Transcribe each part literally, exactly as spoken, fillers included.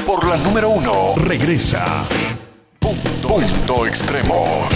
por la número uno. Regresa. Punto, punto extremo.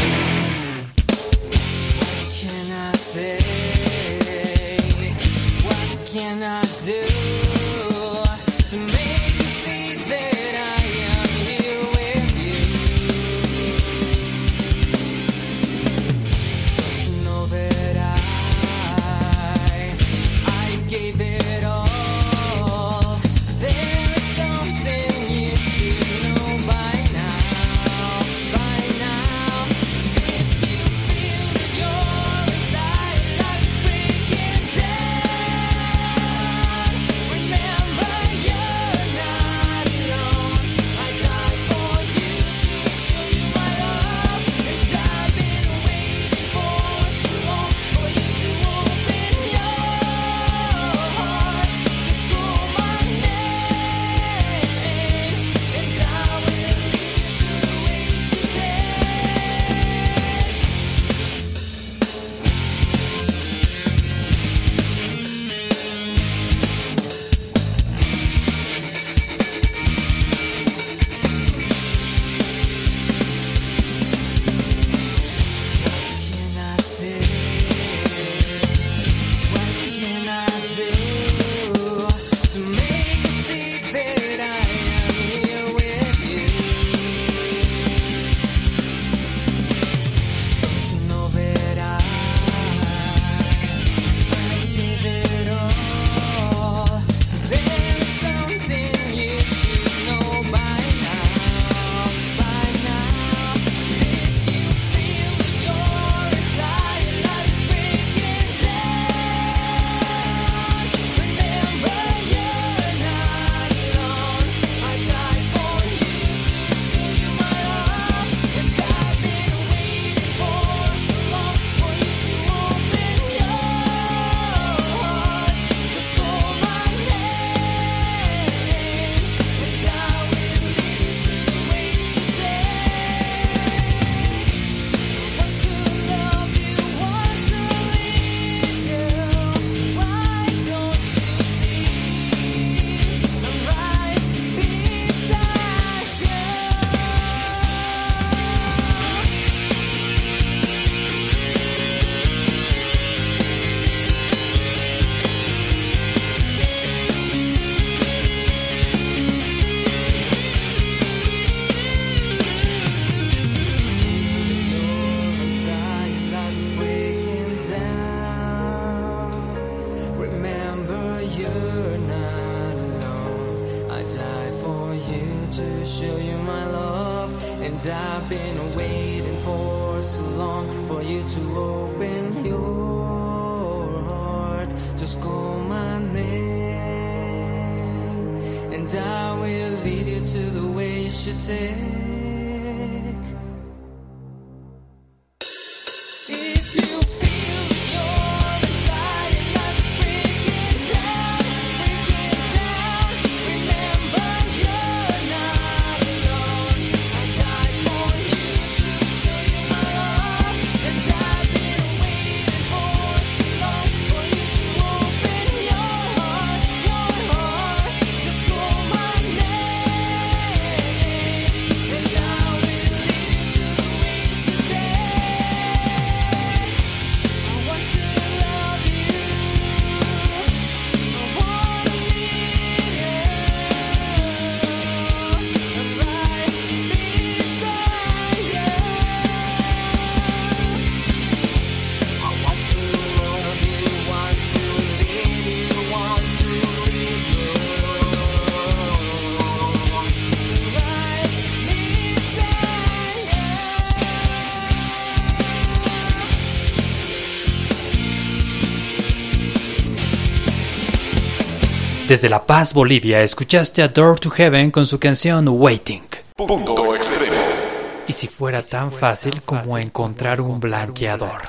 Desde La Paz, Bolivia, escuchaste a Door to Heaven con su canción Waiting. Punto extremo. Y si fuera tan fácil como encontrar un blanqueador,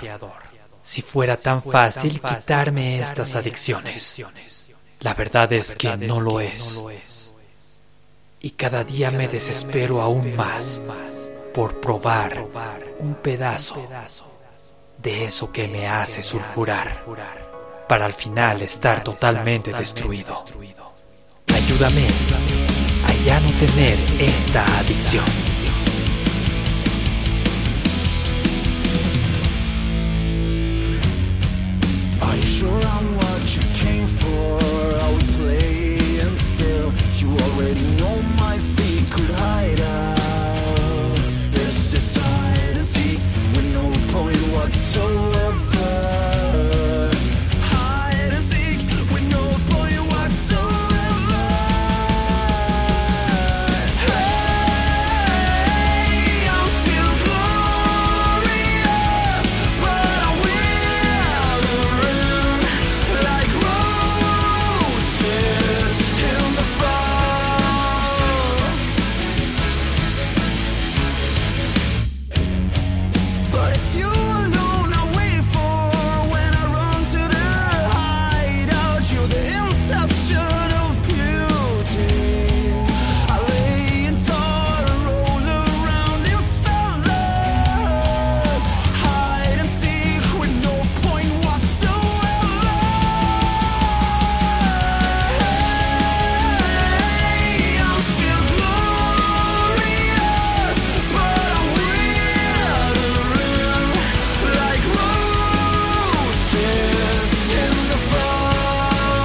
si fuera tan fácil quitarme estas adicciones, la verdad es que no lo es. Y cada día me desespero aún más por probar un pedazo de eso que me hace sulfurar, para al final estar totalmente destruido. Ayúdame a ya no tener esta adicción. Are you sure I'm what you came for? Are we playing still? You already know my secret hideout. It's just hide and seek with no point whatsoever. Hide and seek with no point whatsoever. Hey, I'm still glorious, but I'm withering like roses in the fall. But it's you alone I wait for when I run to the hideout. You're the inception of beauty. I lay in tall and roll around in fellas. Hide and seek with no point whatsoever. Hey, I'm still glorious, but I'm withering like roses in the fall.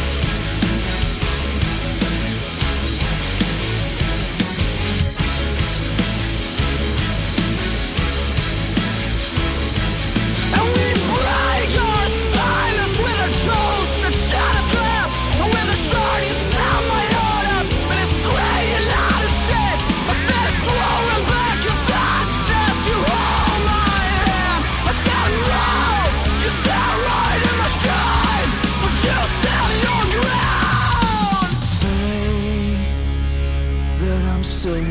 And we break your silence with a toast that shatters glass. And with a shard you stab my heart up, but it's gray and out of shape. My face growing back inside as you hold my hand. I said no, you stare right in my shine, but you stand your ground. Say that I'm still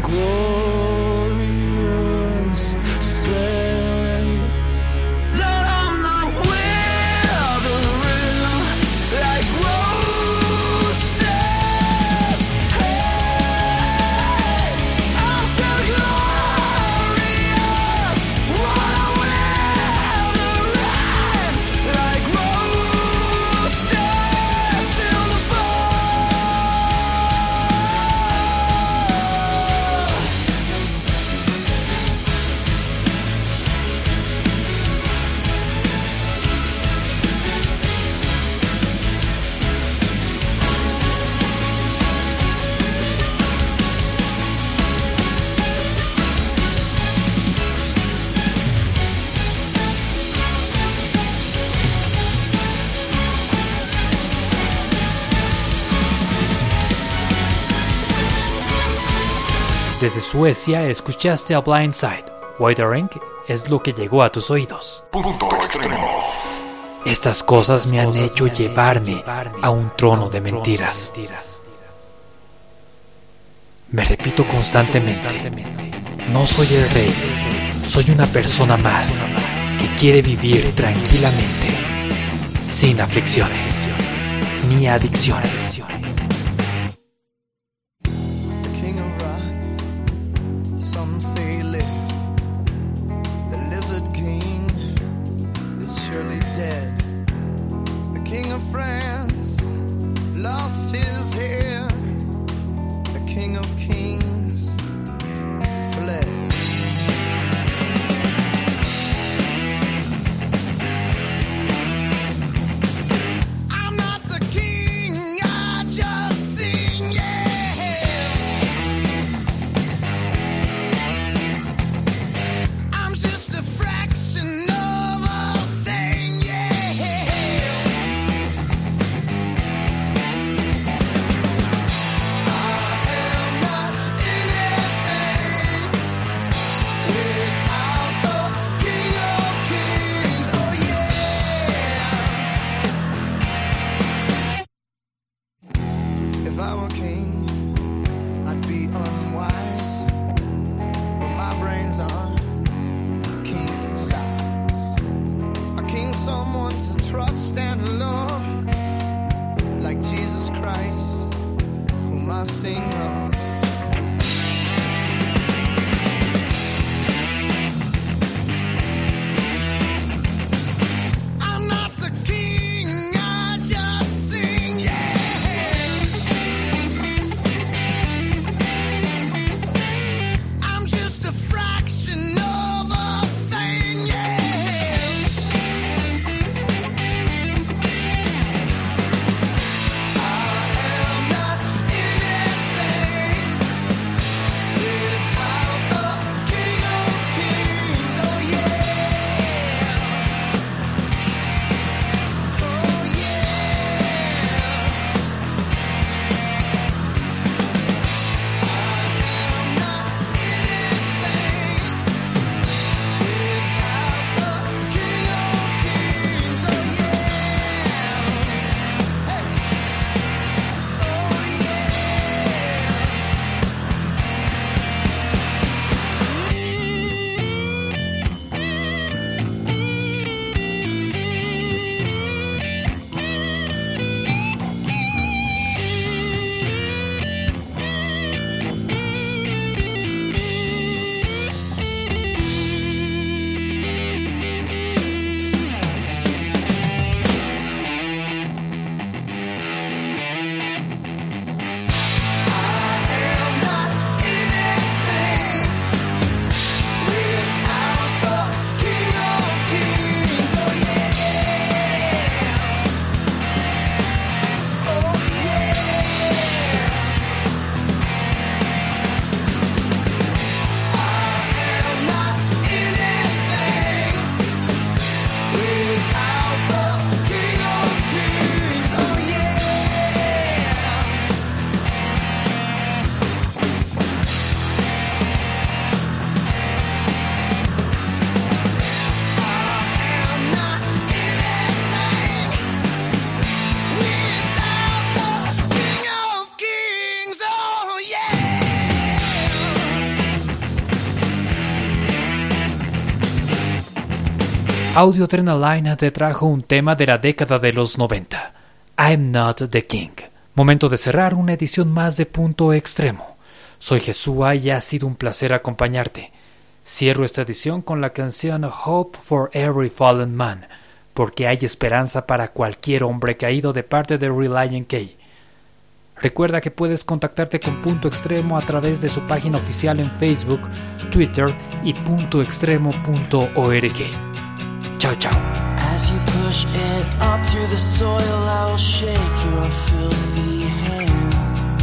glorious. Say that I'm not withering like roses. Hey, I'm still glorious, but I'm withering like roses in the Desde Suecia escuchaste a Blindside. Withering es lo que llegó a tus oídos. Punto extremo. Estas cosas me han hecho llevarme a un trono de mentiras. Me repito constantemente, no soy el rey, soy una persona más que quiere vivir tranquilamente, sin aflicciones ni adicciones. The king of rock, some say live. The lizard king is surely dead. The king of France lost his hair. The king of kings fled. I'm not the king, I just sing, yeah. I'm just a fraction of a thing, yeah. I am not in it. Audio Adrenaline te trajo un tema de la década de los noventa, I'm Not the King. Momento de cerrar una edición más de Punto Extremo. Soy Jesúa y ha sido un placer acompañarte. Cierro esta edición con la canción Hope for Every Fallen Man, porque hay esperanza para cualquier hombre caído, de parte de Relient K. Recuerda que puedes contactarte con Punto Extremo a través de su página oficial en Facebook, Twitter y punto extremo punto org. Chao, chao. As you push it up through the soil, I will shake your filthy hand.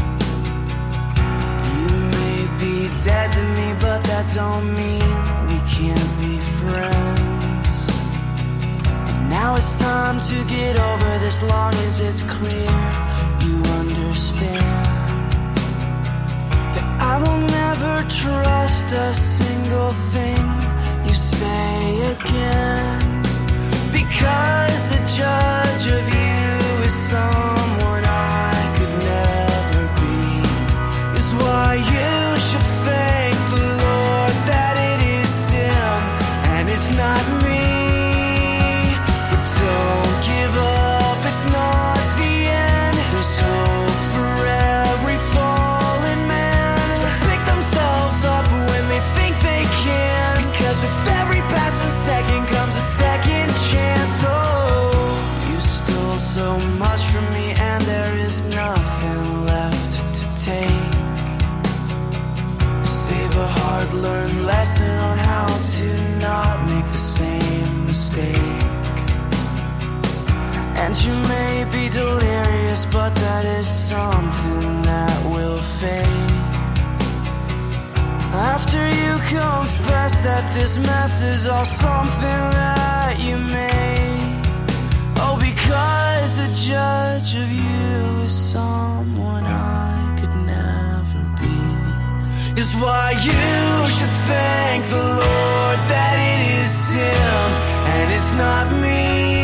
You may be dead to me, but that don't mean we can't be friends. And now it's time to get over this, long as it's clear you understand that I will never trust a single thing you say again. Because the judge of you is someone I could never be. Is why you should thank the Lord that it is Him and it's not me. But don't give up, it's not the end. There's hope for every fallen man to pick themselves up when they think they can. Because with every passing second comes a second chance. Oh, you stole so much from me and there is nothing left to take. Save a hard-learned lesson on how to not make the same mistake. And you may be delirious, but that is something that will fade. After you confess that this mess is all something that you made. Oh, because the judge of you is someone I could never be. Is why you should thank the Lord that it is Him and it's not me.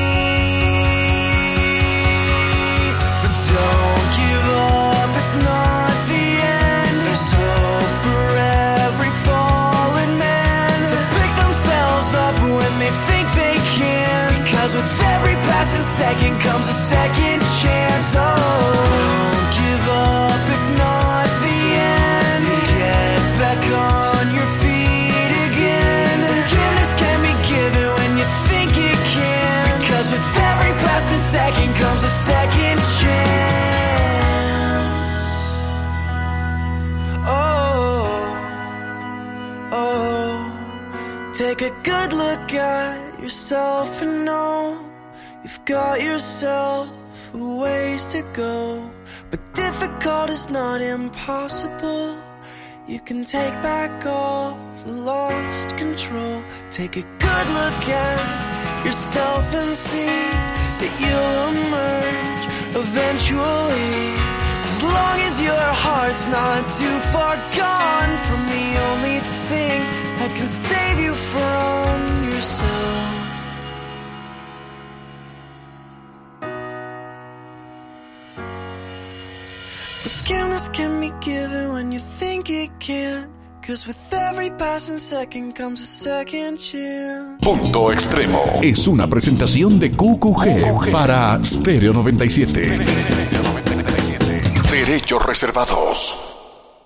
But don't give up, it's not the end. There's hope for every fallen man to pick themselves up when they think they can. Because with every passing second comes a second chance. Oh, don't give up, it's not the end. Get back on your feet again. Forgiveness can be given when you think it can. Because with every passing second comes a second chance. Oh, oh, take a good look at yourself and know you've got yourself a ways to go. But difficult is not impossible. You can take back all the lost control. Take a good look at yourself and see that you'll emerge eventually. As long as your heart's not too far gone from the only thing that can save you from yourself. Forgiveness can be given when you think it can. Cause with every passing second comes a second chance. Punto Extremo es una presentación de Q Q G para Stereo noventa y siete. Derechos reservados.